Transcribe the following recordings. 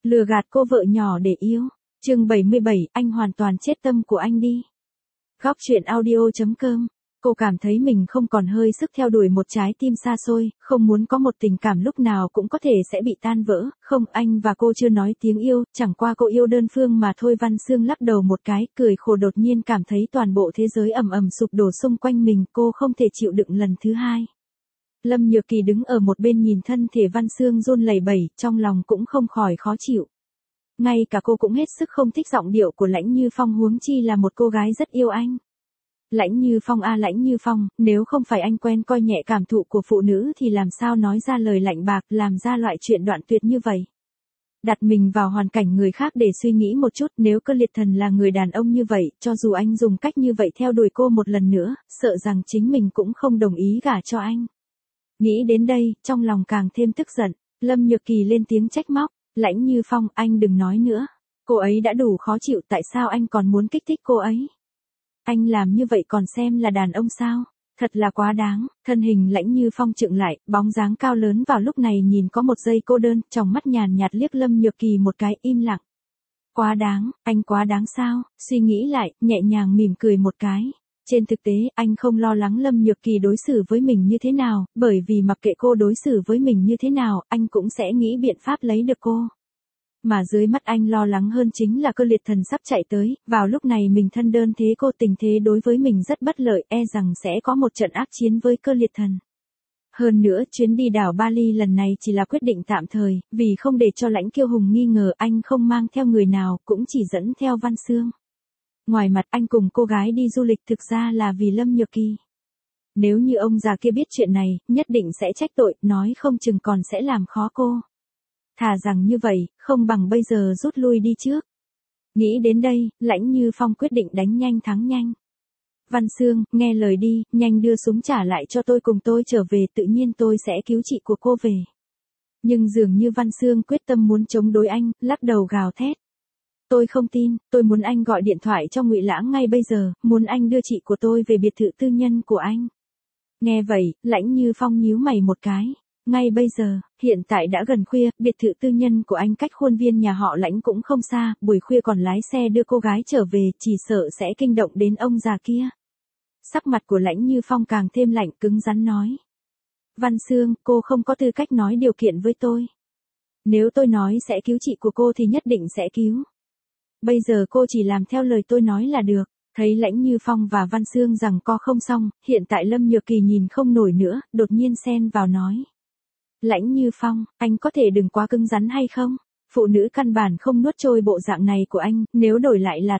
Lừa gạt cô vợ nhỏ để yêu. Chương 77, anh hoàn toàn chết tâm của anh đi. Góc truyện audio.com. Cô cảm thấy mình không còn hơi sức theo đuổi một trái tim xa xôi, không muốn có một tình cảm lúc nào cũng có thể sẽ bị tan vỡ. Không, anh và cô chưa nói tiếng yêu, chẳng qua cô yêu đơn phương mà thôi. Văn Sương lắc đầu một cái, cười khổ, đột nhiên cảm thấy toàn bộ thế giới ầm ầm sụp đổ xung quanh mình, cô không thể chịu đựng lần thứ hai. Lâm Nhược Kỳ đứng ở một bên nhìn thân thể Văn Sương run lẩy bẩy, trong lòng cũng không khỏi khó chịu. Ngay cả cô cũng hết sức không thích giọng điệu của Lãnh Như Phong, huống chi là một cô gái rất yêu anh. Lãnh Như Phong à, Lãnh Như Phong, nếu không phải anh quen coi nhẹ cảm thụ của phụ nữ thì làm sao nói ra lời lạnh bạc, làm ra loại chuyện đoạn tuyệt như vậy. Đặt mình vào hoàn cảnh người khác để suy nghĩ một chút, nếu Cơ Liệt Thần là người đàn ông như vậy, cho dù anh dùng cách như vậy theo đuổi cô một lần nữa, sợ rằng chính mình cũng không đồng ý gả cho anh. Nghĩ đến đây, trong lòng càng thêm tức giận, Lâm Nhược Kỳ lên tiếng trách móc. Lãnh Như Phong, anh đừng nói nữa. Cô ấy đã đủ khó chịu, tại sao anh còn muốn kích thích cô ấy? Anh làm như vậy còn xem là đàn ông sao? Thật là quá đáng. Thân hình Lãnh Như Phong chững lại, bóng dáng cao lớn vào lúc này nhìn có một giây cô đơn, trong mắt nhàn nhạt liếc Lâm Nhược Kỳ một cái, im lặng. Quá đáng, anh quá đáng sao? Suy nghĩ lại, nhẹ nhàng mỉm cười một cái. Trên thực tế, anh không lo lắng Lâm Nhược Kỳ đối xử với mình như thế nào, bởi vì mặc kệ cô đối xử với mình như thế nào, anh cũng sẽ nghĩ biện pháp lấy được cô. Mà dưới mắt anh lo lắng hơn chính là Cơ Liệt Thần sắp chạy tới, vào lúc này mình thân đơn thế cô, tình thế đối với mình rất bất lợi, e rằng sẽ có một trận ác chiến với Cơ Liệt Thần. Hơn nữa, chuyến đi đảo Bali lần này chỉ là quyết định tạm thời, vì không để cho Lãnh Kiêu Hùng nghi ngờ, anh không mang theo người nào, cũng chỉ dẫn theo Văn Sương. Ngoài mặt anh cùng cô gái đi du lịch thực ra là vì Lâm Nhược Kỳ. Nếu như ông già kia biết chuyện này, nhất định sẽ trách tội, nói không chừng còn sẽ làm khó cô. Thà rằng như vậy, không bằng bây giờ rút lui đi trước. Nghĩ đến đây, Lãnh Như Phong quyết định đánh nhanh thắng nhanh. Văn Sương, nghe lời đi, nhanh đưa súng trả lại cho tôi, cùng tôi trở về, tự nhiên tôi sẽ cứu chị của cô về. Nhưng dường như Văn Sương quyết tâm muốn chống đối anh, lắc đầu gào thét. Tôi không tin, tôi muốn anh gọi điện thoại cho Ngụy Lãng ngay bây giờ, muốn anh đưa chị của tôi về biệt thự tư nhân của anh. Nghe vậy, Lãnh Như Phong nhíu mày một cái. Ngay bây giờ, hiện tại đã gần khuya, biệt thự tư nhân của anh cách khuôn viên nhà họ Lãnh cũng không xa, buổi khuya còn lái xe đưa cô gái trở về, chỉ sợ sẽ kinh động đến ông già kia. Sắc mặt của Lãnh Như Phong càng thêm lạnh, cứng rắn nói. Văn Sương, cô không có tư cách nói điều kiện với tôi. Nếu tôi nói sẽ cứu chị của cô thì nhất định sẽ cứu. Bây giờ cô chỉ làm theo lời tôi nói là được. Thấy Lãnh Như Phong và Văn Sương rằng co không xong, hiện tại Lâm Nhược Kỳ nhìn không nổi nữa, đột nhiên xen vào nói. Lãnh Như Phong, anh có thể đừng quá cứng rắn hay không? Phụ nữ căn bản không nuốt trôi bộ dạng này của anh, nếu đổi lại là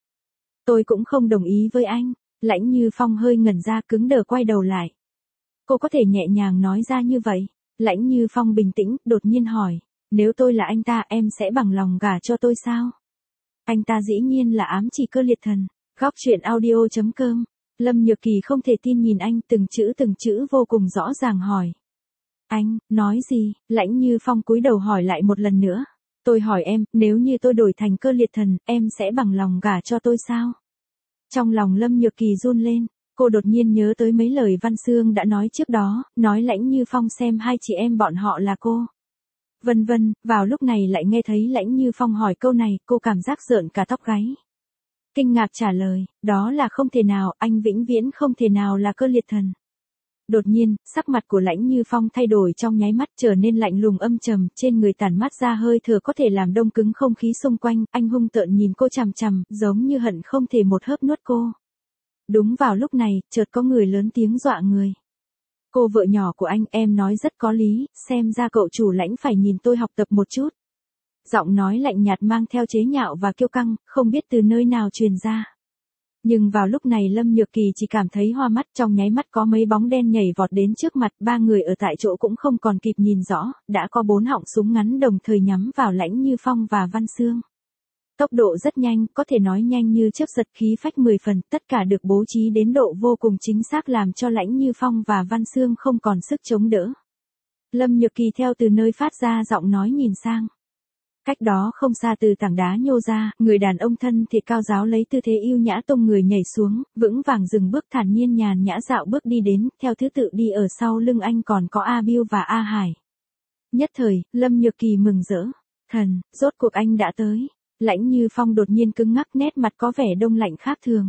tôi cũng không đồng ý với anh. Lãnh Như Phong hơi ngẩn ra, cứng đờ quay đầu lại. Cô có thể nhẹ nhàng nói ra như vậy? Lãnh Như Phong bình tĩnh, đột nhiên hỏi. Nếu tôi là anh ta, em sẽ bằng lòng gả cho tôi sao? Anh ta dĩ nhiên là ám chỉ Cơ Liệt Thần. Góc truyện audio.com. Lâm Nhược Kỳ không thể tin nhìn anh, từng chữ vô cùng rõ ràng hỏi. Anh, nói gì? Lãnh Như Phong cúi đầu hỏi lại một lần nữa. Tôi hỏi em, nếu như tôi đổi thành Cơ Liệt Thần, em sẽ bằng lòng gả cho tôi sao? Trong lòng Lâm Nhược Kỳ run lên, cô đột nhiên nhớ tới mấy lời Văn Sương đã nói trước đó, nói Lãnh Như Phong xem hai chị em bọn họ là cô. Vân vân, vào lúc này lại nghe thấy Lãnh Như Phong hỏi câu này, cô cảm giác rợn cả tóc gáy. Kinh ngạc trả lời, đó là không thể nào, anh vĩnh viễn không thể nào là Cơ Liệt Thần. Đột nhiên, sắc mặt của Lãnh Như Phong thay đổi trong nháy mắt, trở nên lạnh lùng âm trầm, trên người tản mát ra hơi thở có thể làm đông cứng không khí xung quanh, anh hung tợn nhìn cô chằm chằm, giống như hận không thể một hớp nuốt cô. Đúng vào lúc này, chợt có người lớn tiếng dọa người. Cô vợ nhỏ của anh, em nói rất có lý, xem ra cậu chủ Lãnh phải nhìn tôi học tập một chút. Giọng nói lạnh nhạt mang theo chế nhạo và kiêu căng, không biết từ nơi nào truyền ra. Nhưng vào lúc này Lâm Nhược Kỳ chỉ cảm thấy hoa mắt, trong nháy mắt có mấy bóng đen nhảy vọt đến trước mặt, ba người ở tại chỗ cũng không còn kịp nhìn rõ, đã có 4 họng súng ngắn đồng thời nhắm vào Lãnh Như Phong và Văn Sương. Tốc độ rất nhanh, có thể nói nhanh như chớp giật, khí phách 10 phần, tất cả được bố trí đến độ vô cùng chính xác làm cho Lãnh Như Phong và Văn Sương không còn sức chống đỡ. Lâm Nhược Kỳ theo từ nơi phát ra giọng nói nhìn sang. Cách đó không xa từ tảng đá nhô ra, người đàn ông thân thì cao giáo lấy tư thế yêu nhã tung người nhảy xuống, vững vàng dừng bước, thản nhiên nhàn nhã dạo bước đi đến, theo thứ tự đi ở sau lưng anh còn có A Biêu và A Hải. Nhất thời, Lâm Nhược Kỳ mừng rỡ. Thần, rốt cuộc anh đã tới. Lãnh Như Phong đột nhiên cứng ngắc, nét mặt có vẻ đông lạnh khác thường.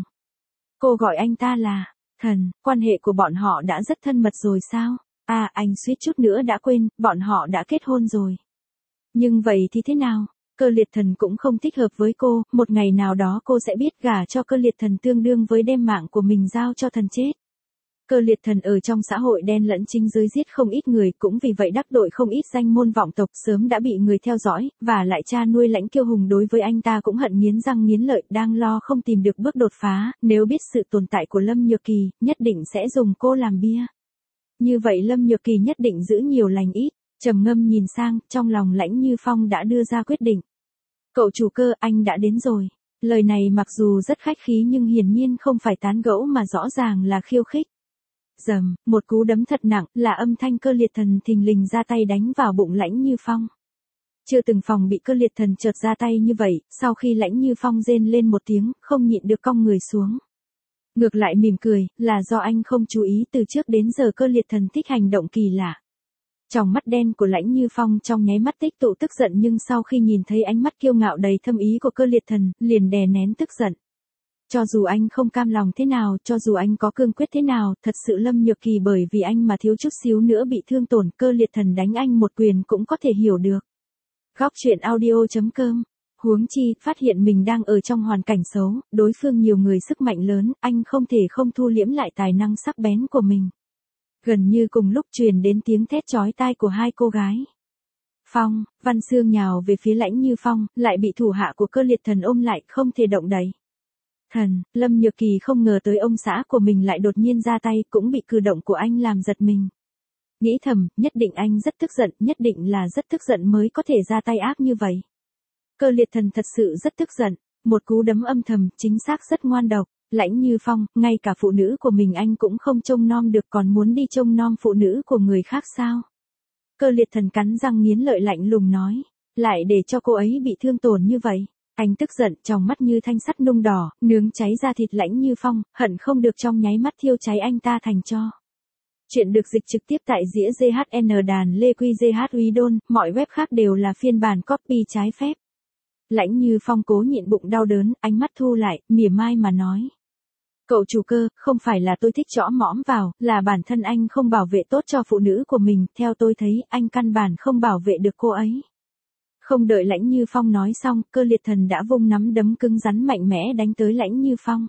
Cô gọi anh ta là Thần, quan hệ của bọn họ đã rất thân mật rồi sao? À, anh suýt chút nữa đã quên, bọn họ đã kết hôn rồi. Nhưng vậy thì thế nào? Cơ Liệt Thần cũng không thích hợp với cô, một ngày nào đó cô sẽ biết gả cho Cơ Liệt Thần tương đương với đem mạng của mình giao cho thần chết. Cơ Liệt Thần ở trong xã hội đen lẫn chính giới giết không ít người, cũng vì vậy đắc tội không ít danh môn vọng tộc, sớm đã bị người theo dõi, và lại cha nuôi Lãnh Kiêu Hùng đối với anh ta cũng hận nghiến răng nghiến lợi, đang lo không tìm được bước đột phá, nếu biết sự tồn tại của Lâm Nhược Kỳ, nhất định sẽ dùng cô làm bia. Như vậy Lâm Nhược Kỳ nhất định giữ nhiều lành ít. Trầm ngâm nhìn sang, trong lòng Lãnh Như Phong đã đưa ra quyết định. Cậu chủ Cơ, anh đã đến rồi. Lời này mặc dù rất khách khí nhưng hiển nhiên không phải tán gẫu mà rõ ràng là khiêu khích. Dầm, một cú đấm thật nặng, là âm thanh Cơ Liệt Thần thình lình ra tay đánh vào bụng Lãnh Như Phong. Chưa từng phòng bị Cơ Liệt Thần chợt ra tay như vậy, sau khi Lãnh Như Phong rên lên một tiếng, không nhịn được cong người xuống. Ngược lại mỉm cười, là do anh không chú ý, từ trước đến giờ Cơ Liệt Thần thích hành động kỳ lạ. Trong mắt đen của Lãnh Như Phong trong nháy mắt tích tụ tức giận, nhưng sau khi nhìn thấy ánh mắt kiêu ngạo đầy thâm ý của Cơ Liệt Thần, liền đè nén tức giận. Cho dù anh không cam lòng thế nào, cho dù anh có cương quyết thế nào, thật sự Lâm Nhược Kỳ bởi vì anh mà thiếu chút xíu nữa bị thương tổn, Cơ Liệt Thần đánh anh một quyền cũng có thể hiểu được. Góc truyện audio.com. Huống chi, phát hiện mình đang ở trong hoàn cảnh xấu, đối phương nhiều người sức mạnh lớn, anh không thể không thu liễm lại tài năng sắc bén của mình. Gần như cùng lúc truyền đến tiếng thét chói tai của hai cô gái. Phong, Văn Xương nhào về phía Lãnh Như Phong, lại bị thủ hạ của Cơ Liệt Thần ôm lại, không thể động đậy. Thần, Lâm Nhược Kỳ không ngờ tới ông xã của mình lại đột nhiên ra tay, cũng bị cử động của anh làm giật mình. Nghĩ thầm, nhất định anh rất tức giận, nhất định là rất tức giận mới có thể ra tay ác như vậy. Cơ Liệt Thần thật sự rất tức giận, một cú đấm âm thầm, chính xác rất ngoan độc. Lãnh Như Phong, ngay cả phụ nữ của mình anh cũng không trông nom được, còn muốn đi trông nom phụ nữ của người khác sao? Cơ Liệt Thần cắn răng nghiến lợi lạnh lùng nói, lại để cho cô ấy bị thương tổn như vậy. Anh tức giận, trong mắt như thanh sắt nung đỏ, nướng cháy da thịt Lãnh Như Phong, hận không được trong nháy mắt thiêu cháy anh ta thành tro. Chuyện được dịch trực tiếp tại Dĩa GHN đàn Lê Quy GH Uy Đôn, mọi web khác đều là phiên bản copy trái phép. Lãnh Như Phong cố nhịn bụng đau đớn, ánh mắt thu lại, mỉa mai mà nói. Cậu chủ Cơ, không phải là tôi thích chõ mõm vào, là bản thân anh không bảo vệ tốt cho phụ nữ của mình, theo tôi thấy, anh căn bản không bảo vệ được cô ấy. Không đợi Lãnh Như Phong nói xong, Cơ Liệt Thần đã vung nắm đấm cứng rắn mạnh mẽ đánh tới Lãnh Như Phong.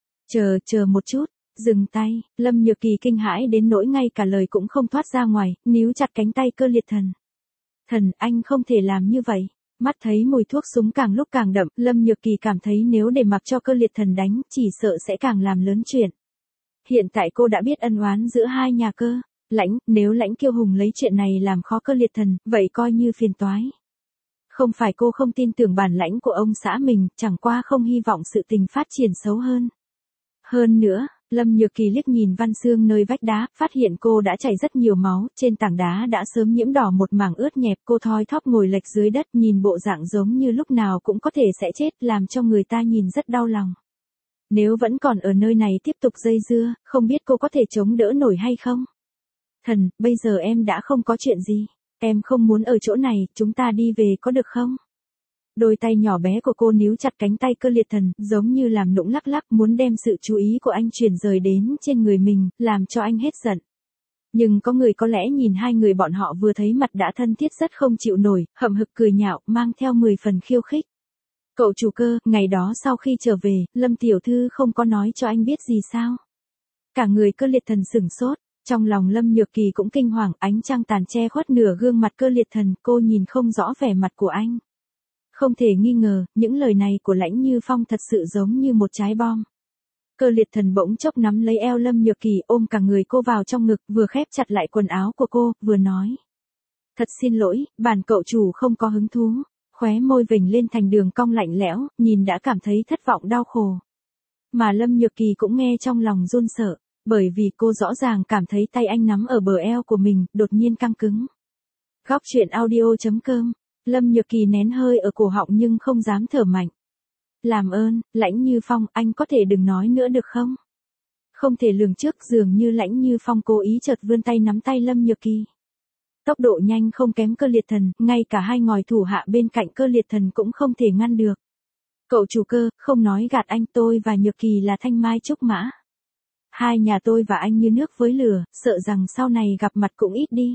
Chờ một chút, dừng tay, Lâm Nhược Kỳ kinh hãi đến nỗi ngay cả lời cũng không thoát ra ngoài, níu chặt cánh tay Cơ Liệt Thần. Thần, anh không thể làm như vậy. Mắt thấy mùi thuốc súng càng lúc càng đậm, Lâm Nhược Kỳ cảm thấy nếu để mặc cho Cơ Liệt Thần đánh, chỉ sợ sẽ càng làm lớn chuyện. Hiện tại cô đã biết ân oán giữa hai nhà Cơ, Lãnh, nếu Lãnh Kiêu Hùng lấy chuyện này làm khó Cơ Liệt Thần, vậy coi như phiền toái. Không phải cô không tin tưởng bản lãnh của ông xã mình, chẳng qua không hy vọng sự tình phát triển xấu hơn. Hơn nữa, Lâm Nhược Kỳ liếc nhìn Văn Xương nơi vách đá, phát hiện cô đã chảy rất nhiều máu, trên tảng đá đã sớm nhiễm đỏ một mảng ướt nhẹp, cô thoi thóp ngồi lệch dưới đất, nhìn bộ dạng giống như lúc nào cũng có thể sẽ chết, làm cho người ta nhìn rất đau lòng. Nếu vẫn còn ở nơi này tiếp tục dây dưa, không biết cô có thể chống đỡ nổi hay không? Thần, bây giờ em đã không có chuyện gì, em không muốn ở chỗ này, chúng ta đi về có được không? Đôi tay nhỏ bé của cô níu chặt cánh tay Cơ Liệt Thần, giống như làm nũng lắc lắc, muốn đem sự chú ý của anh chuyển rời đến trên người mình, làm cho anh hết giận. Nhưng có người có lẽ nhìn hai người bọn họ vừa thấy mặt đã thân thiết rất không chịu nổi, hậm hực cười nhạo, mang theo 10 phần khiêu khích. Cậu chủ Cơ, ngày đó sau khi trở về, Lâm tiểu thư không có nói cho anh biết gì sao? Cả người Cơ Liệt Thần sửng sốt, trong lòng Lâm Nhược Kỳ cũng kinh hoàng, ánh trăng tàn che khuất nửa gương mặt Cơ Liệt Thần, cô nhìn không rõ vẻ mặt của anh. Không thể nghi ngờ, những lời này của Lãnh Như Phong thật sự giống như một trái bom. Cơ Liệt Thần bỗng chốc nắm lấy eo Lâm Nhược Kỳ, ôm cả người cô vào trong ngực, vừa khép chặt lại quần áo của cô, vừa nói. Thật xin lỗi, bản cậu chủ không có hứng thú. Khóe môi vểnh lên thành đường cong lạnh lẽo, nhìn đã cảm thấy thất vọng đau khổ. Mà Lâm Nhược Kỳ cũng nghe trong lòng run sợ, bởi vì cô rõ ràng cảm thấy tay anh nắm ở bờ eo của mình, đột nhiên căng cứng. Góc truyện audio.com. Lâm Nhược Kỳ nén hơi ở cổ họng nhưng không dám thở mạnh. Làm ơn, Lãnh Như Phong, anh có thể đừng nói nữa được không? Không thể lường trước, dường như Lãnh Như Phong cố ý chợt vươn tay nắm tay Lâm Nhược Kỳ. Tốc độ nhanh không kém Cơ Liệt Thần, ngay cả hai ngòi thủ hạ bên cạnh Cơ Liệt Thần cũng không thể ngăn được. Cậu chủ Cơ, không nói gạt anh, tôi và Nhược Kỳ là thanh mai trúc mã. Hai nhà tôi và anh như nước với lửa, sợ rằng sau này gặp mặt cũng ít đi.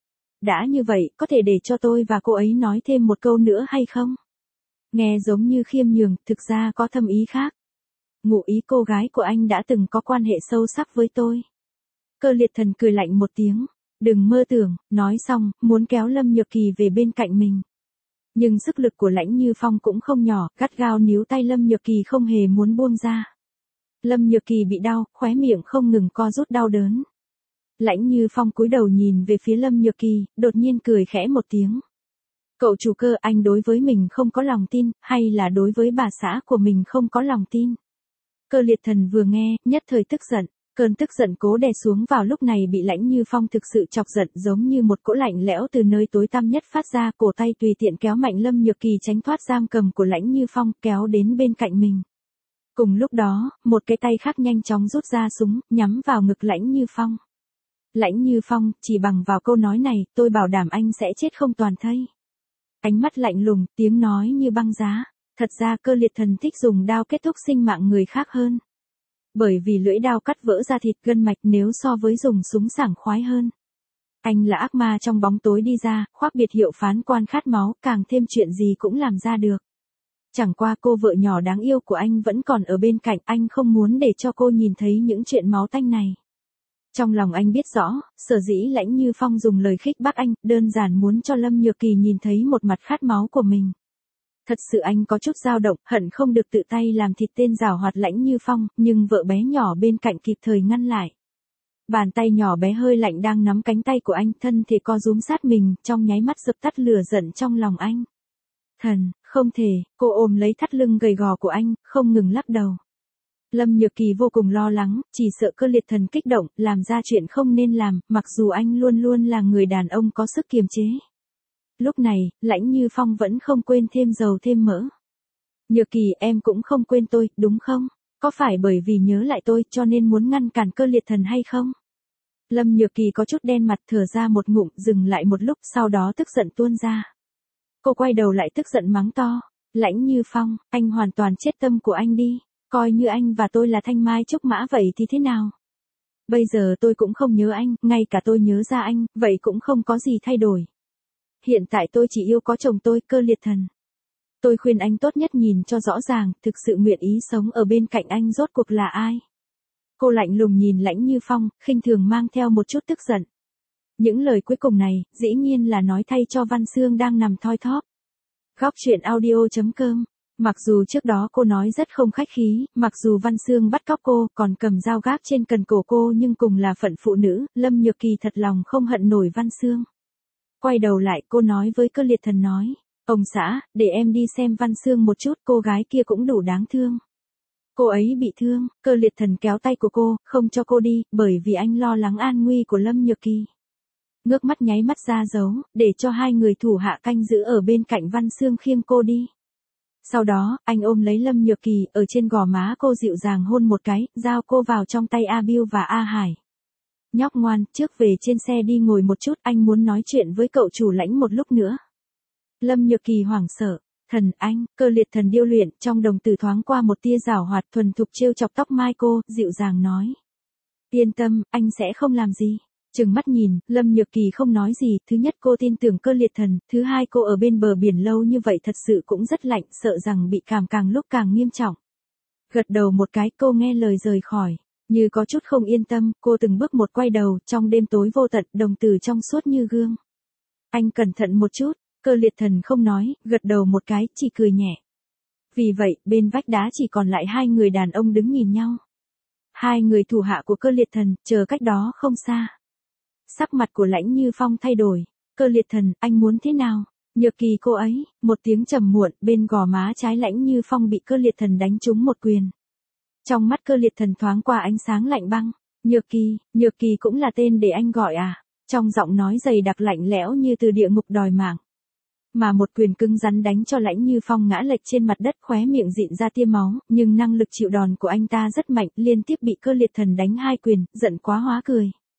Đã như vậy, có thể để cho tôi và cô ấy nói thêm một câu nữa hay không? Nghe giống như khiêm nhường, thực ra có thâm ý khác. Ngụ ý cô gái của anh đã từng có quan hệ sâu sắc với tôi. Cơ Liệt Thần cười lạnh một tiếng. Đừng mơ tưởng, nói xong, muốn kéo Lâm Nhược Kỳ về bên cạnh mình. Nhưng sức lực của Lãnh Như Phong cũng không nhỏ, gắt gao níu tay Lâm Nhược Kỳ không hề muốn buông ra. Lâm Nhược Kỳ bị đau, khóe miệng không ngừng co rút đau đớn. Lãnh Như Phong cúi đầu nhìn về phía Lâm Nhược Kỳ, đột nhiên cười khẽ một tiếng. Cậu chủ Cơ, anh đối với mình không có lòng tin, hay là đối với bà xã của mình không có lòng tin? Cơ Liệt Thần vừa nghe, nhất thời tức giận. Cơn tức giận cố đè xuống vào lúc này bị Lãnh Như Phong thực sự chọc giận, giống như một cỗ lạnh lẽo từ nơi tối tăm nhất phát ra, cổ tay tùy tiện kéo mạnh Lâm Nhược Kỳ tránh thoát giam cầm của Lãnh Như Phong, kéo đến bên cạnh mình. Cùng lúc đó, một cái tay khác nhanh chóng rút ra súng, nhắm vào ngực Lãnh Như Phong. Lãnh Như Phong, chỉ bằng vào câu nói này, tôi bảo đảm anh sẽ chết không toàn thây. Ánh mắt lạnh lùng, tiếng nói như băng giá. Thật ra Cơ Liệt Thần thích dùng đao kết thúc sinh mạng người khác hơn. Bởi vì lưỡi đao cắt vỡ ra thịt gân mạch nếu so với dùng súng sảng khoái hơn. Anh là ác ma trong bóng tối đi ra, khoác biệt hiệu phán quan khát máu, càng thêm chuyện gì cũng làm ra được. Chẳng qua cô vợ nhỏ đáng yêu của anh vẫn còn ở bên cạnh, anh không muốn để cho cô nhìn thấy những chuyện máu tanh này. Trong lòng anh biết rõ, sở dĩ Lãnh Như Phong dùng lời khích bác anh, đơn giản muốn cho Lâm Nhược Kỳ nhìn thấy một mặt khát máu của mình. Thật sự anh có chút dao động, hận không được tự tay làm thịt tên giảo hoạt Lãnh Như Phong, nhưng vợ bé nhỏ bên cạnh kịp thời ngăn lại. Bàn tay nhỏ bé hơi lạnh đang nắm cánh tay của anh, thân thể co rúm sát mình, trong nháy mắt dập tắt lửa giận trong lòng anh. Thần, không thể, cô ôm lấy thắt lưng gầy gò của anh, không ngừng lắc đầu. Lâm Nhược Kỳ vô cùng lo lắng, chỉ sợ Cơ Liệt Thần kích động, làm ra chuyện không nên làm, mặc dù anh luôn luôn là người đàn ông có sức kiềm chế. Lúc này, Lãnh Như Phong vẫn không quên thêm dầu thêm mỡ. Nhược Kỳ, em cũng không quên tôi, đúng không? Có phải bởi vì nhớ lại tôi cho nên muốn ngăn cản Cơ Liệt Thần hay không? Lâm Nhược Kỳ có chút đen mặt, thở ra một ngụm, dừng lại một lúc, sau đó tức giận tuôn ra. Cô quay đầu lại tức giận mắng to. Lãnh Như Phong, anh hoàn toàn chết tâm của anh đi. Coi như anh và tôi là thanh mai trúc mã vậy thì thế nào? Bây giờ tôi cũng không nhớ anh, ngay cả tôi nhớ ra anh, vậy cũng không có gì thay đổi. Hiện tại tôi chỉ yêu có chồng tôi, Cơ Liệt Thần. Tôi khuyên anh tốt nhất nhìn cho rõ ràng, thực sự nguyện ý sống ở bên cạnh anh rốt cuộc là ai. Cô lạnh lùng nhìn Lãnh Như Phong, khinh thường mang theo một chút tức giận. Những lời cuối cùng này, dĩ nhiên là nói thay cho Văn Xương đang nằm thoi thóp. Góc truyện audio.com. Mặc dù trước đó cô nói rất không khách khí, mặc dù Văn Xương bắt cóc cô, còn cầm dao gác trên cần cổ cô, nhưng cùng là phận phụ nữ, Lâm Nhược Kỳ thật lòng không hận nổi Văn Xương. Quay đầu lại, cô nói với Cơ Liệt Thần nói, ông xã, để em đi xem Văn Xương một chút, cô gái kia cũng đủ đáng thương. Cô ấy bị thương, Cơ Liệt Thần kéo tay của cô, không cho cô đi, bởi vì anh lo lắng an nguy của Lâm Nhược Kỳ. Ngước mắt nháy mắt ra dấu, để cho hai người thủ hạ canh giữ ở bên cạnh Văn Xương khiêng cô đi. Sau đó, anh ôm lấy Lâm Nhược Kỳ, ở trên gò má cô dịu dàng hôn một cái, giao cô vào trong tay A Biêu và A Hải. Nhóc ngoan, trước về trên xe đi ngồi một chút, anh muốn nói chuyện với cậu chủ Lãnh một lúc nữa. Lâm Nhược Kỳ hoảng sợ. Thần anh, Cơ Liệt Thần điêu luyện, trong đồng tử thoáng qua một tia giảo hoạt thuần thục trêu chọc tóc mai cô, dịu dàng nói. Yên tâm, anh sẽ không làm gì. Trừng mắt nhìn, Lâm Nhược Kỳ không nói gì, thứ nhất cô tin tưởng Cơ Liệt Thần, thứ hai cô ở bên bờ biển lâu như vậy thật sự cũng rất lạnh, sợ rằng bị cảm càng lúc càng nghiêm trọng. Gật đầu một cái, cô nghe lời rời khỏi. Như có chút không yên tâm, cô từng bước một quay đầu, trong đêm tối vô tận, đồng tử trong suốt như gương. Anh cẩn thận một chút, Cơ Liệt Thần không nói, gật đầu một cái, chỉ cười nhẹ. Vì vậy, bên vách đá chỉ còn lại hai người đàn ông đứng nhìn nhau. Hai người thủ hạ của Cơ Liệt Thần, chờ cách đó không xa. Sắc mặt của Lãnh Như Phong thay đổi. Cơ Liệt Thần, anh muốn thế nào? Nhược Kỳ cô ấy, một tiếng trầm muộn, bên gò má trái Lãnh Như Phong bị Cơ Liệt Thần đánh trúng một quyền. Trong mắt Cơ Liệt Thần thoáng qua ánh sáng lạnh băng. Nhược Kỳ cũng là tên để anh gọi à? Trong giọng nói dày đặc lạnh lẽo như từ địa ngục đòi mạng. Mà một quyền cứng rắn đánh cho Lãnh Như Phong ngã lệch trên mặt đất, khóe miệng rịn ra tia máu, nhưng năng lực chịu đòn của anh ta rất mạnh, liên tiếp bị Cơ Liệt Thần đánh hai quyền, giận quá hóa cười.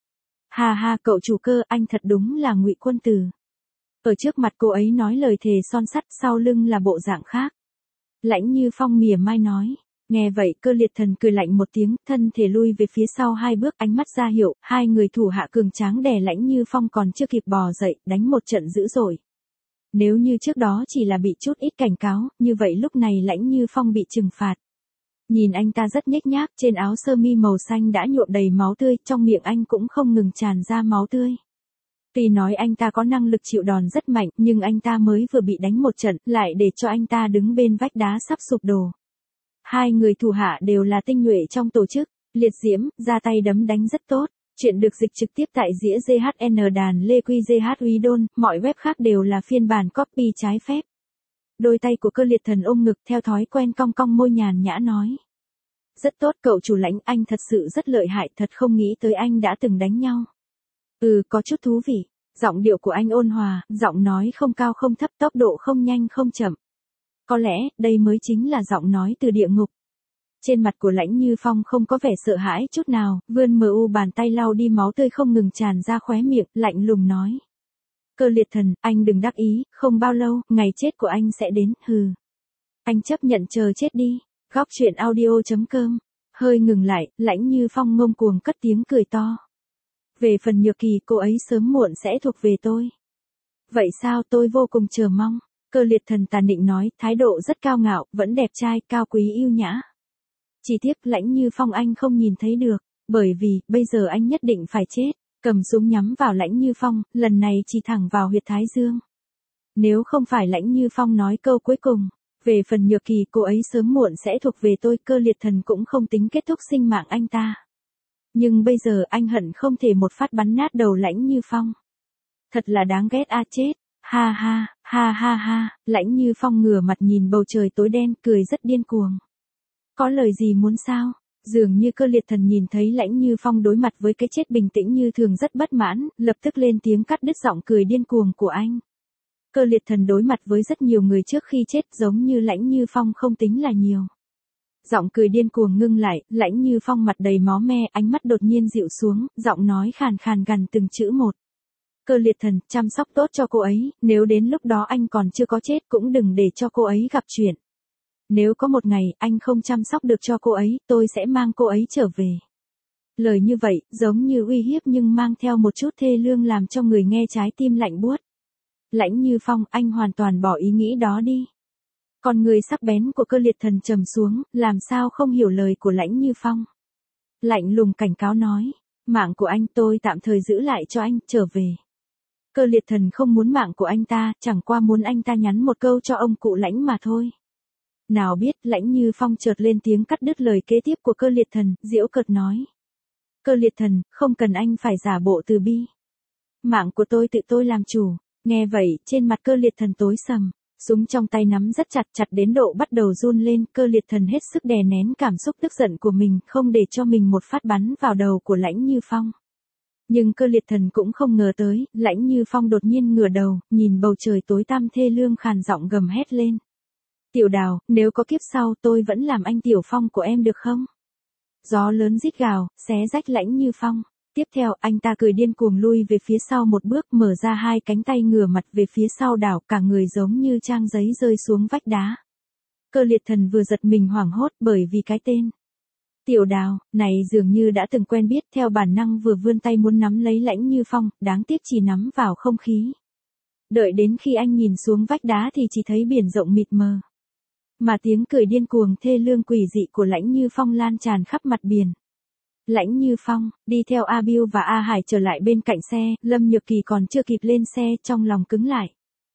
Ha ha, cậu chủ Cơ, anh thật đúng là Ngụy Quân Tử. Ở trước mặt cô ấy nói lời thề son sắt, sau lưng là bộ dạng khác. Lãnh Như Phong mỉa mai nói. Nghe vậy Cơ Liệt Thần cười lạnh một tiếng, thân thể lui về phía sau 2 bước, ánh mắt ra hiệu, 2 người thủ hạ cường tráng đè Lãnh Như Phong còn chưa kịp bò dậy, đánh một trận dữ dội. Nếu như trước đó chỉ là bị chút ít cảnh cáo, như vậy lúc này Lãnh Như Phong bị trừng phạt. Nhìn anh ta rất nhếch nhác, trên áo sơ mi màu xanh đã nhuộm đầy máu tươi, trong miệng anh cũng không ngừng tràn ra máu tươi. Tuy nói anh ta có năng lực chịu đòn rất mạnh, nhưng anh ta mới vừa bị đánh một trận, lại để cho anh ta đứng bên vách đá sắp sụp đổ. 2 người thủ hạ đều là tinh nhuệ trong tổ chức, liệt diễm, ra tay đấm đánh rất tốt. Chuyện được dịch trực tiếp tại dĩa GHN đàn Lê Quy GH Uy Đôn, mọi web khác đều là phiên bản copy trái phép. Đôi tay của Cơ Liệt Thần ôm ngực theo thói quen cong cong môi nhàn nhã nói. Rất tốt cậu chủ Lãnh, anh thật sự rất lợi hại, thật không nghĩ tới anh đã từng đánh nhau. Có chút thú vị. Giọng điệu của anh ôn hòa, giọng nói không cao không thấp, tốc độ không nhanh không chậm. Có lẽ, đây mới chính là giọng nói từ địa ngục. Trên mặt của Lãnh Như Phong không có vẻ sợ hãi chút nào, vươn mờ u bàn tay lau đi máu tươi không ngừng tràn ra khóe miệng, lạnh lùng nói. Cơ Liệt Thần, anh đừng đắc ý, không bao lâu, ngày chết của anh sẽ đến, hừ. Anh chấp nhận chờ chết đi. Góc truyện audio.com. Hơi ngừng lại, Lãnh Như Phong ngông cuồng cất tiếng cười to. Về phần Nhược Kỳ, cô ấy sớm muộn sẽ thuộc về tôi. Vậy sao, tôi vô cùng chờ mong. Cơ Liệt Thần tàn định nói, thái độ rất cao ngạo, vẫn đẹp trai, cao quý yêu nhã. Chỉ tiếc Lãnh Như Phong anh không nhìn thấy được, bởi vì, bây giờ anh nhất định phải chết. Cầm súng nhắm vào Lãnh Như Phong, lần này chỉ thẳng vào huyệt thái dương. Nếu không phải Lãnh Như Phong nói câu cuối cùng, về phần Nhược Kỳ, cô ấy sớm muộn sẽ thuộc về tôi, Cơ Liệt Thần cũng không tính kết thúc sinh mạng anh ta. Nhưng bây giờ anh hận không thể một phát bắn nát đầu Lãnh Như Phong. Thật là đáng ghét a chết. Ha ha, ha ha ha, Lãnh Như Phong ngửa mặt nhìn bầu trời tối đen, cười rất điên cuồng. Có lời gì muốn sao? Dường như Cơ Liệt Thần nhìn thấy Lãnh Như Phong đối mặt với cái chết bình tĩnh như thường rất bất mãn, lập tức lên tiếng cắt đứt giọng cười điên cuồng của anh. Cơ Liệt Thần đối mặt với rất nhiều người trước khi chết, giống như Lãnh Như Phong không tính là nhiều. Giọng cười điên cuồng ngưng lại, Lãnh Như Phong mặt đầy máu me, ánh mắt đột nhiên dịu xuống, giọng nói khàn khàn gần từng chữ một. Cơ Liệt Thần, chăm sóc tốt cho cô ấy, nếu đến lúc đó anh còn chưa có chết cũng đừng để cho cô ấy gặp chuyện. Nếu có một ngày anh không chăm sóc được cho cô ấy, tôi sẽ mang cô ấy trở về. Lời như vậy, giống như uy hiếp nhưng mang theo một chút thê lương làm cho người nghe trái tim lạnh buốt. Lãnh Như Phong, anh hoàn toàn bỏ ý nghĩ đó đi. Con người sắc bén của Cơ Liệt Thần trầm xuống, làm sao không hiểu lời của Lãnh Như Phong. Lạnh lùng cảnh cáo nói, mạng của anh tôi tạm thời giữ lại cho anh, trở về. Cơ Liệt Thần không muốn mạng của anh ta, chẳng qua muốn anh ta nhắn một câu cho ông cụ Lãnh mà thôi. Nào biết, Lãnh Như Phong chợt lên tiếng cắt đứt lời kế tiếp của Cơ Liệt Thần, giễu cợt nói. Cơ Liệt Thần, không cần anh phải giả bộ từ bi. Mạng của tôi tự tôi làm chủ. Nghe vậy, trên mặt Cơ Liệt Thần tối sầm. Súng trong tay nắm rất chặt, chặt đến độ bắt đầu run lên, Cơ Liệt Thần hết sức đè nén cảm xúc tức giận của mình, không để cho mình một phát bắn vào đầu của Lãnh Như Phong. Nhưng Cơ Liệt Thần cũng không ngờ tới, Lãnh Như Phong đột nhiên ngửa đầu, nhìn bầu trời tối tăm thê lương khàn giọng gầm hét lên. Tiểu Đào, nếu có kiếp sau tôi vẫn làm anh Tiểu Phong của em được không? Gió lớn rít gào, xé rách Lãnh Như Phong. Tiếp theo, anh ta cười điên cuồng lui về phía sau một bước, mở ra 2 cánh tay ngửa mặt về phía sau đảo, cả người giống như trang giấy rơi xuống vách đá. Cơ Liệt Thần vừa giật mình hoảng hốt bởi vì cái tên. Tiểu Đào, này dường như đã từng quen biết, theo bản năng vừa vươn tay muốn nắm lấy Lãnh Như Phong, đáng tiếc chỉ nắm vào không khí. Đợi đến khi anh nhìn xuống vách đá thì chỉ thấy biển rộng mịt mờ. Mà tiếng cười điên cuồng thê lương quỷ dị của Lãnh Như Phong lan tràn khắp mặt biển. Lãnh Như Phong, đi theo A Bưu và A Hải trở lại bên cạnh xe, Lâm Nhược Kỳ còn chưa kịp lên xe, trong lòng cứng lại.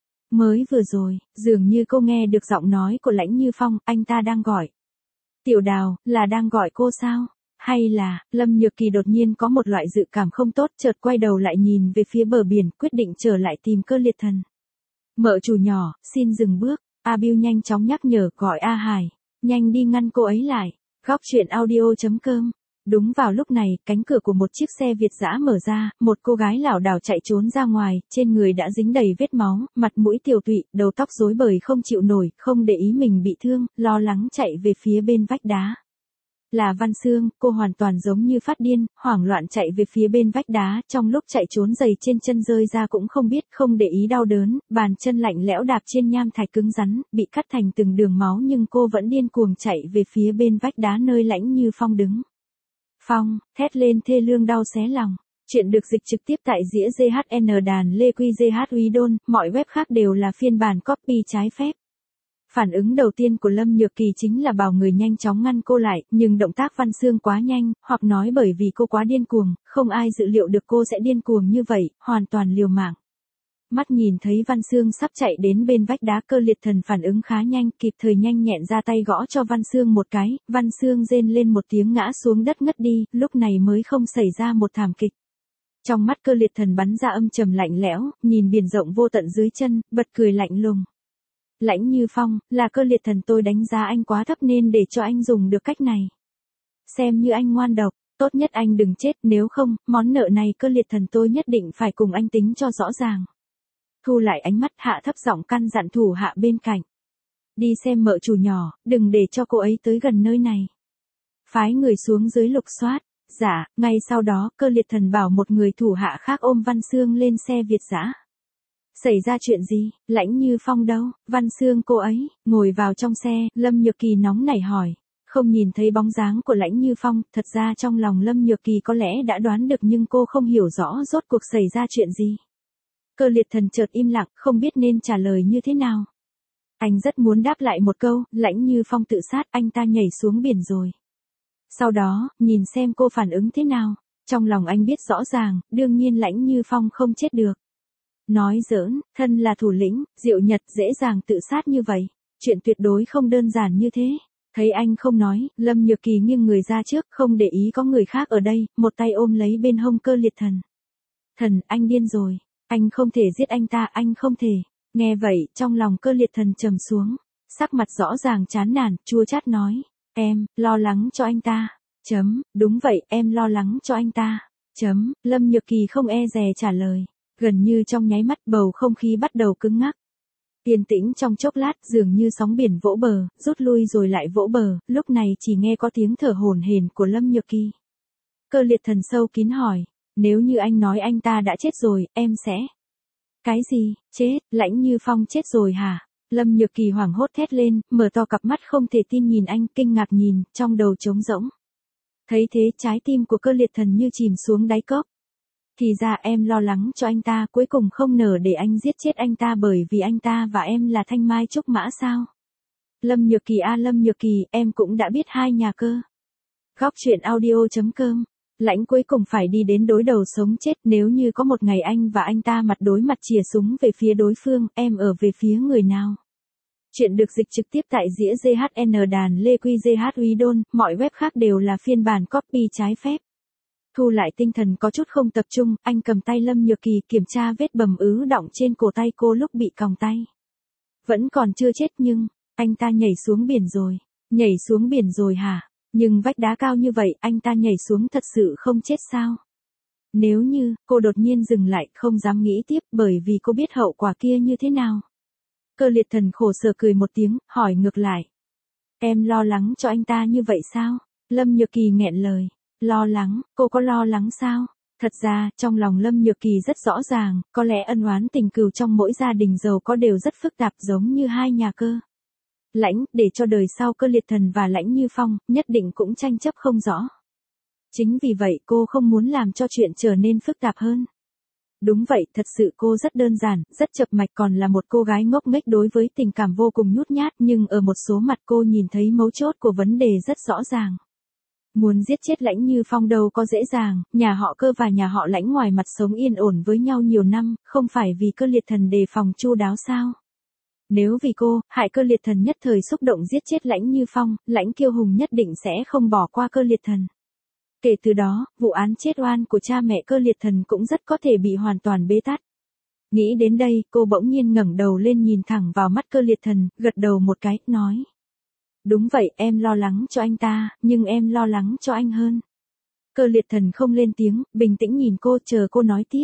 Mới vừa rồi, dường như cô nghe được giọng nói của Lãnh Như Phong, anh ta đang gọi. Tiểu Đào, là đang gọi cô sao? Hay là, Lâm Nhược Kỳ đột nhiên có một loại dự cảm không tốt, chợt quay đầu lại nhìn về phía bờ biển, quyết định trở lại tìm Cơ Liệt Thần. Mợ chủ nhỏ, xin dừng bước. A Bưu nhanh chóng nhắc nhở, gọi A Hải. Nhanh đi ngăn cô ấy lại. Góc truyện audio.com. Đúng vào lúc này, cánh cửa của một chiếc xe Việt dã mở ra, một cô gái lảo đảo chạy trốn ra ngoài, trên người đã dính đầy vết máu, mặt mũi tiều tụy, đầu tóc rối bời không chịu nổi, không để ý mình bị thương, lo lắng chạy về phía bên vách đá. Là Văn Xương, cô hoàn toàn giống như phát điên, hoảng loạn chạy về phía bên vách đá, trong lúc chạy trốn giày trên chân rơi ra cũng không biết, không để ý đau đớn, bàn chân lạnh lẽo đạp trên nham thạch cứng rắn, bị cắt thành từng đường máu nhưng cô vẫn điên cuồng chạy về phía bên vách đá nơi Lãnh Như Phong đứng. Phong, thét lên thê lương đau xé lòng. Chuyện được dịch trực tiếp tại dĩa GHN đàn Lê Quy GH Uy Đôn, mọi web khác đều là phiên bản copy trái phép. Phản ứng đầu tiên của Lâm Nhược Kỳ chính là bảo người nhanh chóng ngăn cô lại, nhưng động tác Văn Xương quá nhanh, hoặc nói bởi vì cô quá điên cuồng, không ai dự liệu được cô sẽ điên cuồng như vậy, hoàn toàn liều mạng. Mắt nhìn thấy Văn Xương sắp chạy đến bên vách đá, Cơ Liệt Thần phản ứng khá nhanh, kịp thời nhanh nhẹn ra tay gõ cho Văn Xương một cái, Văn Xương rên lên một tiếng ngã xuống đất ngất đi, lúc này mới không xảy ra một thảm kịch. Trong mắt Cơ Liệt Thần bắn ra âm trầm lạnh lẽo, nhìn biển rộng vô tận dưới chân, bật cười lạnh lùng. Lãnh Như Phong, là Cơ Liệt Thần, tôi đánh giá anh quá thấp nên để cho anh dùng được cách này. Xem như anh ngoan độc, tốt nhất anh đừng chết, nếu không, món nợ này Cơ Liệt Thần tôi nhất định phải cùng anh tính cho rõ ràng. Thu lại ánh mắt, hạ thấp giọng căn dặn thủ hạ bên cạnh. Đi xem mợ chủ nhỏ, đừng để cho cô ấy tới gần nơi này. Phái người xuống dưới lục soát. Dạ, ngay sau đó, Cơ Liệt Thần bảo một người thủ hạ khác ôm Văn Xương lên xe Việt dã. Xảy ra chuyện gì, Lãnh Như Phong đâu, Văn Xương cô ấy, ngồi vào trong xe, Lâm Nhược Kỳ nóng nảy hỏi. Không nhìn thấy bóng dáng của Lãnh Như Phong, thật ra trong lòng Lâm Nhược Kỳ có lẽ đã đoán được nhưng cô không hiểu rõ rốt cuộc xảy ra chuyện gì. Cơ Liệt Thần chợt im lặng, không biết nên trả lời như thế nào. Anh rất muốn đáp lại một câu, Lãnh Như Phong tự sát, anh ta nhảy xuống biển rồi. Sau đó, nhìn xem cô phản ứng thế nào. Trong lòng anh biết rõ ràng, đương nhiên Lãnh Như Phong không chết được. Nói giỡn, thân là thủ lĩnh, Diệu Nhật dễ dàng tự sát như vậy. Chuyện tuyệt đối không đơn giản như thế. Thấy anh không nói, Lâm Nhược Kỳ nghiêng người ra trước, không để ý có người khác ở đây, một tay ôm lấy bên hông Cơ Liệt Thần. Thần, anh điên rồi. Anh không thể giết anh ta, anh không thể. Nghe vậy, trong lòng Cơ Liệt Thần trầm xuống. Sắc mặt rõ ràng chán nản, chua chát nói. Em, lo lắng cho anh ta. Đúng vậy, em lo lắng cho anh ta. Lâm Nhược Kỳ không e dè trả lời. Gần như trong nháy mắt bầu không khí bắt đầu cứng ngắc. Yên tĩnh trong chốc lát dường như sóng biển vỗ bờ, rút lui rồi lại vỗ bờ, lúc này chỉ nghe có tiếng thở hổn hển của Lâm Nhược Kỳ. Cơ Liệt Thần sâu kín hỏi, nếu như anh nói anh ta đã chết rồi, em sẽ... Cái gì, chết, Lãnh Như Phong chết rồi hả? Lâm Nhược Kỳ hoảng hốt thét lên, mở to cặp mắt không thể tin nhìn anh, kinh ngạc nhìn, trong đầu trống rỗng. Thấy thế trái tim của Cơ Liệt Thần như chìm xuống đáy cốc. Thì ra em lo lắng cho anh ta, cuối cùng không nỡ để anh giết chết anh ta bởi vì anh ta và em là thanh mai trúc mã sao? Lâm Nhược Kỳ à, Lâm Nhược Kỳ, em cũng đã biết hai nhà cơ. Góc truyện audio.com. Lãnh cuối cùng phải đi đến đối đầu sống chết, nếu như có một ngày anh và anh ta mặt đối mặt chìa súng về phía đối phương, em ở về phía người nào? Chuyện được dịch trực tiếp tại dĩa GHN đàn Lê Quy GH Uy Đôn, mọi web khác đều là phiên bản copy trái phép. Thu lại tinh thần có chút không tập trung, anh cầm tay Lâm Nhược Kỳ kiểm tra vết bầm ứ đọng trên cổ tay cô lúc bị còng tay. Vẫn còn chưa chết nhưng, anh ta nhảy xuống biển rồi. Nhảy xuống biển rồi hả? Nhưng vách đá cao như vậy, anh ta nhảy xuống thật sự không chết sao? Nếu như, cô đột nhiên dừng lại, không dám nghĩ tiếp bởi vì cô biết hậu quả kia như thế nào. Cơ Liệt Thần khổ sở cười một tiếng, hỏi ngược lại. Em lo lắng cho anh ta như vậy sao? Lâm Nhược Kỳ nghẹn lời. Lo lắng, cô có lo lắng sao? Thật ra, trong lòng Lâm Nhược Kỳ rất rõ ràng, có lẽ ân oán tình cừu trong mỗi gia đình giàu có đều rất phức tạp giống như hai nhà Cơ. Lãnh, để cho đời sau Cơ Liệt Thần và Lãnh Như Phong, nhất định cũng tranh chấp không rõ. Chính vì vậy cô không muốn làm cho chuyện trở nên phức tạp hơn. Đúng vậy, thật sự cô rất đơn giản, rất chập mạch, còn là một cô gái ngốc nghếch đối với tình cảm vô cùng nhút nhát, nhưng ở một số mặt cô nhìn thấy mấu chốt của vấn đề rất rõ ràng. Muốn giết chết Lãnh Như Phong đâu có dễ dàng, nhà họ Cơ và nhà họ Lãnh ngoài mặt sống yên ổn với nhau nhiều năm, không phải vì Cơ Liệt Thần đề phòng chu đáo sao? Nếu vì cô, hại Cơ Liệt Thần nhất thời xúc động giết chết Lãnh Như Phong, Lãnh Kiêu Hùng nhất định sẽ không bỏ qua Cơ Liệt Thần. Kể từ đó, vụ án chết oan của cha mẹ Cơ Liệt Thần cũng rất có thể bị hoàn toàn bế tắc. Nghĩ đến đây, cô bỗng nhiên ngẩng đầu lên nhìn thẳng vào mắt Cơ Liệt Thần, gật đầu một cái, nói. Đúng vậy, em lo lắng cho anh ta, nhưng em lo lắng cho anh hơn. Cơ Liệt Thần không lên tiếng, bình tĩnh nhìn cô, chờ cô nói tiếp.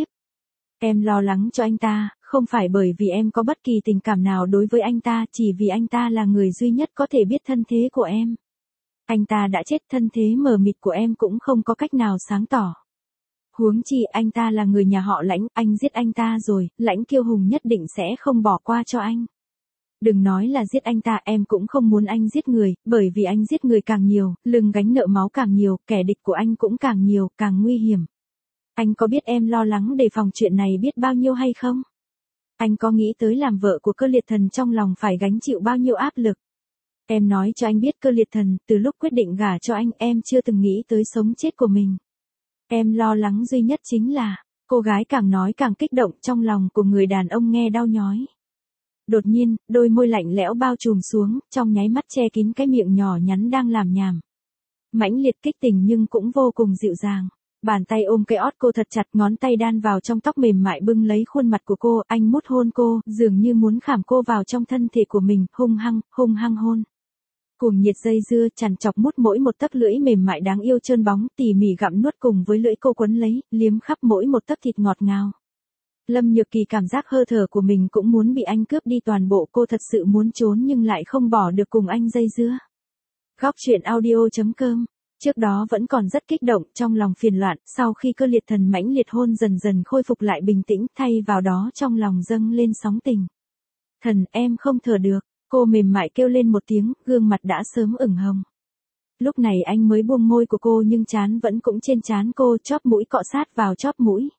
Em lo lắng cho anh ta, không phải bởi vì em có bất kỳ tình cảm nào đối với anh ta, chỉ vì anh ta là người duy nhất có thể biết thân thế của em. Anh ta đã chết, thân thế mờ mịt của em cũng không có cách nào sáng tỏ. Huống chi anh ta là người nhà họ Lãnh, anh giết anh ta rồi, Lãnh Kiêu Hùng nhất định sẽ không bỏ qua cho anh. Đừng nói là giết anh ta, em cũng không muốn anh giết người, bởi vì anh giết người càng nhiều, lưng gánh nợ máu càng nhiều, kẻ địch của anh cũng càng nhiều, càng nguy hiểm. Anh có biết em lo lắng đề phòng chuyện này biết bao nhiêu hay không? Anh có nghĩ tới làm vợ của Cơ Liệt Thần trong lòng phải gánh chịu bao nhiêu áp lực? Em nói cho anh biết Cơ Liệt Thần, từ lúc quyết định gả cho anh em chưa từng nghĩ tới sống chết của mình. Em lo lắng duy nhất chính là, cô gái càng nói càng kích động, trong lòng của người đàn ông nghe đau nhói. Đột nhiên, đôi môi lạnh lẽo bao trùm xuống, trong nháy mắt che kín cái miệng nhỏ nhắn đang làm nhảm. Mãnh liệt kích tình nhưng cũng vô cùng dịu dàng. Bàn tay ôm cái ót cô thật chặt, ngón tay đan vào trong tóc mềm mại bưng lấy khuôn mặt của cô, anh mút hôn cô, dường như muốn khảm cô vào trong thân thể của mình, hung hăng hôn. Cuồng nhiệt dây dưa, chằn chọc mút mỗi một tấc lưỡi mềm mại đáng yêu trơn bóng, tỉ mỉ gặm nuốt cùng với lưỡi cô quấn lấy, liếm khắp mỗi một tấc thịt ngọt ngào. Lâm Nhược Kỳ cảm giác hơi thở của mình cũng muốn bị anh cướp đi toàn bộ, cô thật sự muốn trốn nhưng lại không bỏ được cùng anh dây dưa. Góc truyện audio.com. Trước đó vẫn còn rất kích động, trong lòng phiền loạn, sau khi Cơ Liệt Thần mãnh liệt hôn dần dần khôi phục lại bình tĩnh, thay vào đó trong lòng dâng lên sóng tình. Thần, em không thở được, cô mềm mại kêu lên một tiếng, gương mặt đã sớm ửng hồng. Lúc này anh mới buông môi của cô nhưng trán vẫn cũng trên trán cô, chóp mũi cọ sát vào chóp mũi.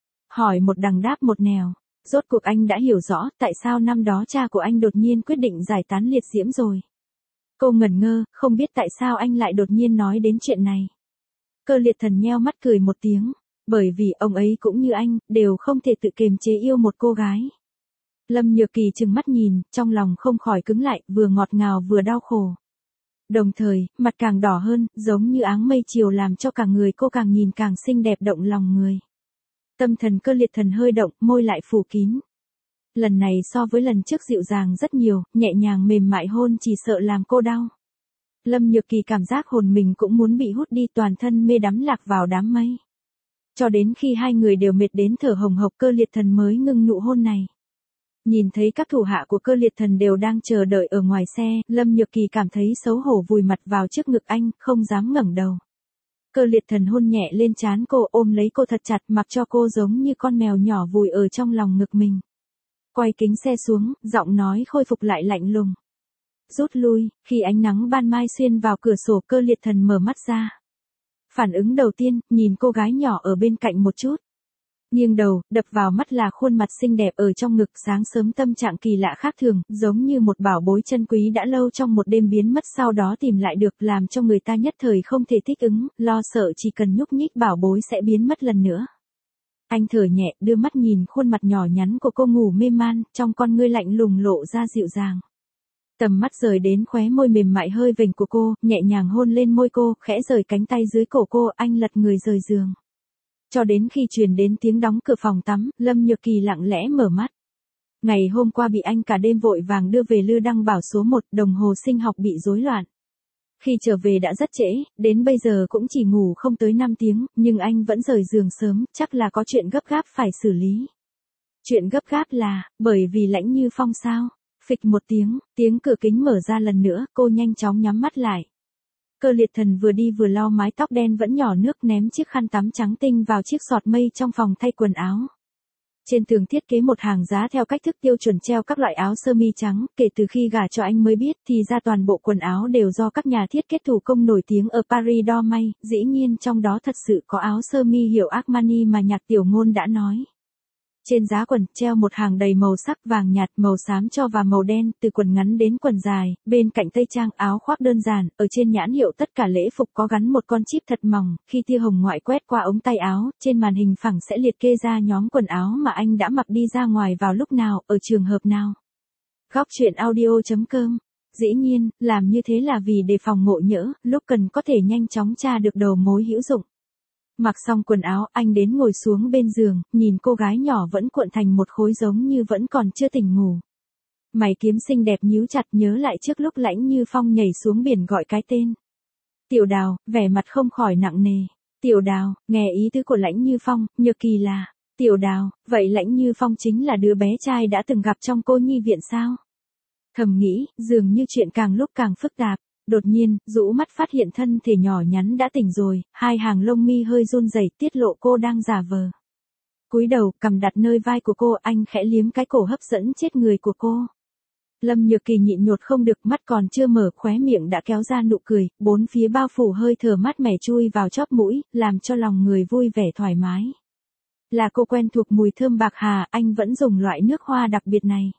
Hỏi một đằng đáp một nẻo, rốt cuộc anh đã hiểu rõ tại sao năm đó cha của anh đột nhiên quyết định giải tán liệt diễm rồi. Cô ngẩn ngơ, không biết tại sao anh lại đột nhiên nói đến chuyện này. Cơ Liệt Thần nheo mắt cười một tiếng, bởi vì ông ấy cũng như anh, đều không thể tự kiềm chế yêu một cô gái. Lâm Nhược Kỳ trừng mắt nhìn, trong lòng không khỏi cứng lại, vừa ngọt ngào vừa đau khổ. Đồng thời, mặt càng đỏ hơn, giống như áng mây chiều làm cho cả người cô càng nhìn càng xinh đẹp động lòng người. Tâm thần Cơ Liệt Thần hơi động, môi lại phủ kín. Lần này so với lần trước dịu dàng rất nhiều, nhẹ nhàng mềm mại hôn chỉ sợ làm cô đau. Lâm Nhược Kỳ cảm giác hồn mình cũng muốn bị hút đi, toàn thân mê đắm lạc vào đám mây. Cho đến khi hai người đều mệt đến thở hồng hộc, Cơ Liệt Thần mới ngưng nụ hôn này. Nhìn thấy các thủ hạ của Cơ Liệt Thần đều đang chờ đợi ở ngoài xe, Lâm Nhược Kỳ cảm thấy xấu hổ vùi mặt vào trước ngực anh, không dám ngẩng đầu. Cơ Liệt Thần hôn nhẹ lên trán cô, ôm lấy cô thật chặt, mặc cho cô giống như con mèo nhỏ vùi ở trong lòng ngực mình. Quay kính xe xuống, giọng nói khôi phục lại lạnh lùng. Rút lui, khi ánh nắng ban mai xuyên vào cửa sổ, Cơ Liệt Thần mở mắt ra. Phản ứng đầu tiên, nhìn cô gái nhỏ ở bên cạnh một chút. Nghiêng đầu, đập vào mắt là khuôn mặt xinh đẹp ở trong ngực, sáng sớm tâm trạng kỳ lạ khác thường, giống như một bảo bối chân quý đã lâu trong một đêm biến mất sau đó tìm lại được, làm cho người ta nhất thời không thể thích ứng, lo sợ chỉ cần nhúc nhích bảo bối sẽ biến mất lần nữa. Anh thở nhẹ, đưa mắt nhìn khuôn mặt nhỏ nhắn của cô ngủ mê man, trong con ngươi lạnh lùng lộ ra dịu dàng. Tầm mắt rời đến khóe môi mềm mại hơi vểnh của cô, nhẹ nhàng hôn lên môi cô, khẽ rời cánh tay dưới cổ cô, anh lật người rời giường. Cho đến khi truyền đến tiếng đóng cửa phòng tắm, Lâm Nhược Kỳ lặng lẽ mở mắt. Ngày hôm qua bị anh cả đêm vội vàng đưa về Lư Đăng Bảo số 1, đồng hồ sinh học bị rối loạn. Khi trở về đã rất trễ, đến bây giờ cũng chỉ ngủ không tới 5 tiếng, nhưng anh vẫn rời giường sớm, chắc là có chuyện gấp gáp phải xử lý. Chuyện gấp gáp là, bởi vì Lãnh Như Phong sao? Phịch một tiếng cửa kính mở ra lần nữa, cô nhanh chóng nhắm mắt lại. Cơ Liệt Thần vừa đi vừa lau mái tóc đen vẫn nhỏ nước, ném chiếc khăn tắm trắng tinh vào chiếc xọt mây trong phòng thay quần áo. Trên tường thiết kế một hàng giá theo cách thức tiêu chuẩn treo các loại áo sơ mi trắng, kể từ khi gả cho anh mới biết thì ra toàn bộ quần áo đều do các nhà thiết kế thủ công nổi tiếng ở Paris đo may, dĩ nhiên trong đó thật sự có áo sơ mi hiệu Armani mà Nhạc Tiểu Ngôn đã nói. Trên giá quần, treo một hàng đầy màu sắc vàng nhạt, màu xám cho và màu đen, từ quần ngắn đến quần dài, bên cạnh tây trang, áo khoác đơn giản, ở trên nhãn hiệu tất cả lễ phục có gắn một con chip thật mỏng, khi tia hồng ngoại quét qua ống tay áo, trên màn hình phẳng sẽ liệt kê ra nhóm quần áo mà anh đã mặc đi ra ngoài vào lúc nào, ở trường hợp nào. Góc truyện audio.com. Dĩ nhiên, làm như thế là vì đề phòng ngộ nhỡ, lúc cần có thể nhanh chóng tra được đầu mối hữu dụng. Mặc xong quần áo, anh đến ngồi xuống bên giường, nhìn cô gái nhỏ vẫn cuộn thành một khối giống như vẫn còn chưa tỉnh ngủ. Mày kiếm xinh đẹp nhíu chặt, nhớ lại trước lúc Lãnh Như Phong nhảy xuống biển gọi cái tên. Tiểu Đào, vẻ mặt không khỏi nặng nề. Tiểu Đào, nghe ý tứ của Lãnh Như Phong, Nhược Kỳ là, Tiểu Đào, vậy Lãnh Như Phong chính là đứa bé trai đã từng gặp trong cô nhi viện sao? Thầm nghĩ, dường như chuyện càng lúc càng phức tạp. Đột nhiên, rũ mắt phát hiện thân thể nhỏ nhắn đã tỉnh rồi, hai hàng lông mi hơi run rẩy tiết lộ cô đang giả vờ. Cúi đầu, cầm đặt nơi vai của cô, anh khẽ liếm cái cổ hấp dẫn chết người của cô. Lâm Nhược Kỳ nhịn nhột không được, mắt còn chưa mở, khóe miệng đã kéo ra nụ cười, bốn phía bao phủ hơi thở mát mẻ chui vào chóp mũi, làm cho lòng người vui vẻ thoải mái. Là cô quen thuộc mùi thơm bạc hà, anh vẫn dùng loại nước hoa đặc biệt này.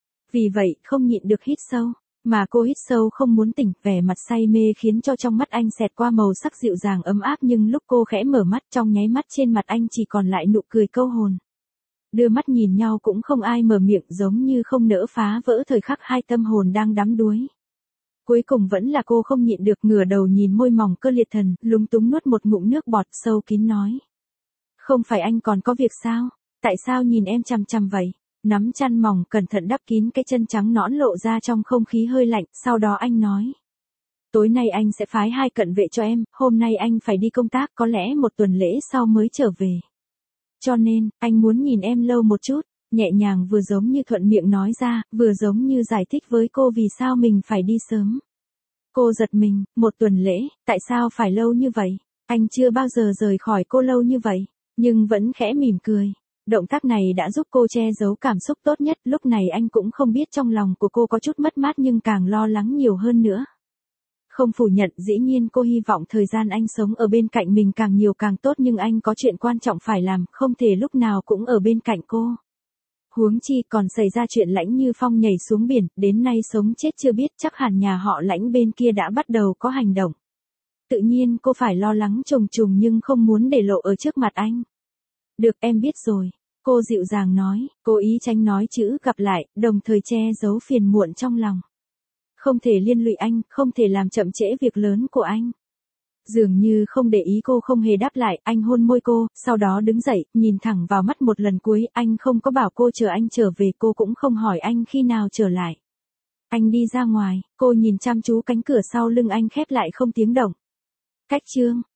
Vì vậy, không nhịn được hít sâu, mà cô hít sâu không muốn tỉnh, vẻ mặt say mê khiến cho trong mắt anh xẹt qua màu sắc dịu dàng ấm áp, nhưng lúc cô khẽ mở mắt, trong nháy mắt trên mặt anh chỉ còn lại nụ cười câu hồn. Đưa mắt nhìn nhau cũng không ai mở miệng, giống như không nỡ phá vỡ thời khắc hai tâm hồn đang đắm đuối. Cuối cùng vẫn là cô không nhịn được, ngửa đầu nhìn môi mỏng cơ liệt thần, lúng túng nuốt một ngụm nước bọt, sâu kín nói. Không phải anh còn có việc sao? Tại sao nhìn em chằm chằm vậy? Nắm chăn mỏng cẩn thận đắp kín cái chân trắng nõn lộ ra trong không khí hơi lạnh, sau đó anh nói. Tối nay anh sẽ phái 2 cận vệ cho em, hôm nay anh phải đi công tác, có lẽ 1 tuần lễ sau mới trở về. Cho nên, anh muốn nhìn em lâu một chút, nhẹ nhàng vừa giống như thuận miệng nói ra, vừa giống như giải thích với cô vì sao mình phải đi sớm. Cô giật mình, 1 tuần lễ, tại sao phải lâu như vậy? Anh chưa bao giờ rời khỏi cô lâu như vậy, nhưng vẫn khẽ mỉm cười. Động tác này đã giúp cô che giấu cảm xúc tốt nhất, lúc này anh cũng không biết trong lòng của cô có chút mất mát nhưng càng lo lắng nhiều hơn nữa. Không phủ nhận, dĩ nhiên cô hy vọng thời gian anh sống ở bên cạnh mình càng nhiều càng tốt, nhưng anh có chuyện quan trọng phải làm, không thể lúc nào cũng ở bên cạnh cô. Huống chi còn xảy ra chuyện Lãnh Như Phong nhảy xuống biển, đến nay sống chết chưa biết, chắc hẳn nhà họ Lãnh bên kia đã bắt đầu có hành động. Tự nhiên cô phải lo lắng trùng trùng nhưng không muốn để lộ ở trước mặt anh. Được, em biết rồi, cô dịu dàng nói, cố ý tránh nói chữ gặp lại, đồng thời che giấu phiền muộn trong lòng. Không thể liên lụy anh, không thể làm chậm trễ việc lớn của anh. Dường như không để ý cô không hề đáp lại, anh hôn môi cô, sau đó đứng dậy, nhìn thẳng vào mắt một lần cuối, anh không có bảo cô chờ anh trở về, cô cũng không hỏi anh khi nào trở lại. Anh đi ra ngoài, cô nhìn chăm chú cánh cửa sau lưng anh khép lại không tiếng động. Cách chương